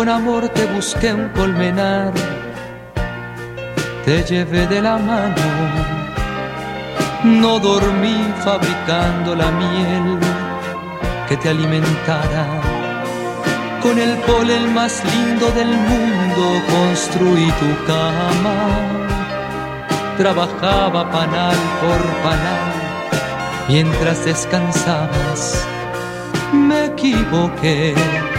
con amor te busqué un colmenar, te llevé de la mano, no dormí fabricando la miel que te alimentara. Con el polen más lindo del mundo construí tu cama. Trabajaba panal por panal mientras descansabas. Me equivoqué,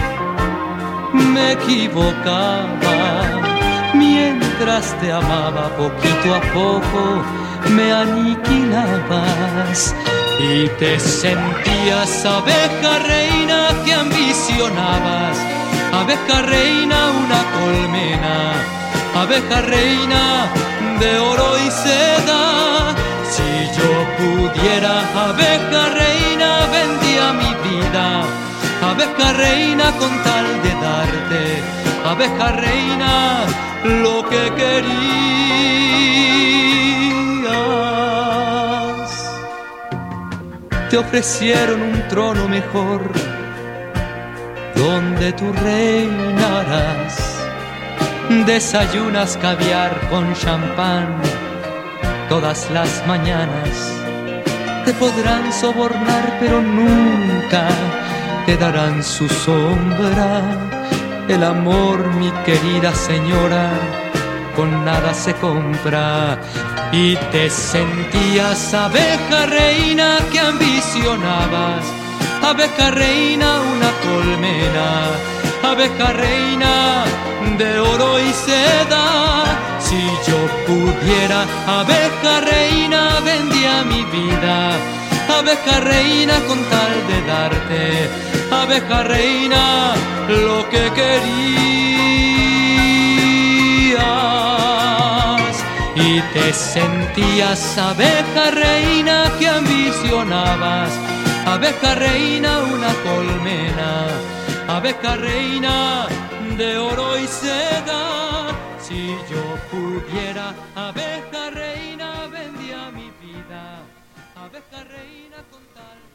me equivocaba. Mientras te amaba poquito a poco me aniquilabas. Y te sentías abeja reina que ambicionabas, abeja reina una colmena, abeja reina de oro y seda. Si yo pudiera, abeja reina, vendía mi vida, abeja reina con tal de darte, abeja reina, lo que querías. Te ofrecieron un trono mejor donde tú reinarás. Desayunas caviar con champán todas las mañanas. Te podrán sobornar pero nunca te darán su sombra. El amor, mi querida señora, con nada se compra. Y te sentías abeja reina que ambicionabas, abeja reina una colmena, abeja reina de oro y seda. Si yo pudiera, abeja reina, vendía mi vida, abeja reina con tal de darte, abeja reina, lo que querías. Y te sentías abeja reina que ambicionabas, abeja reina una colmena, abeja reina de oro y seda. Si yo pudiera, abeja reina, vendía mi vida, abeja reina con tal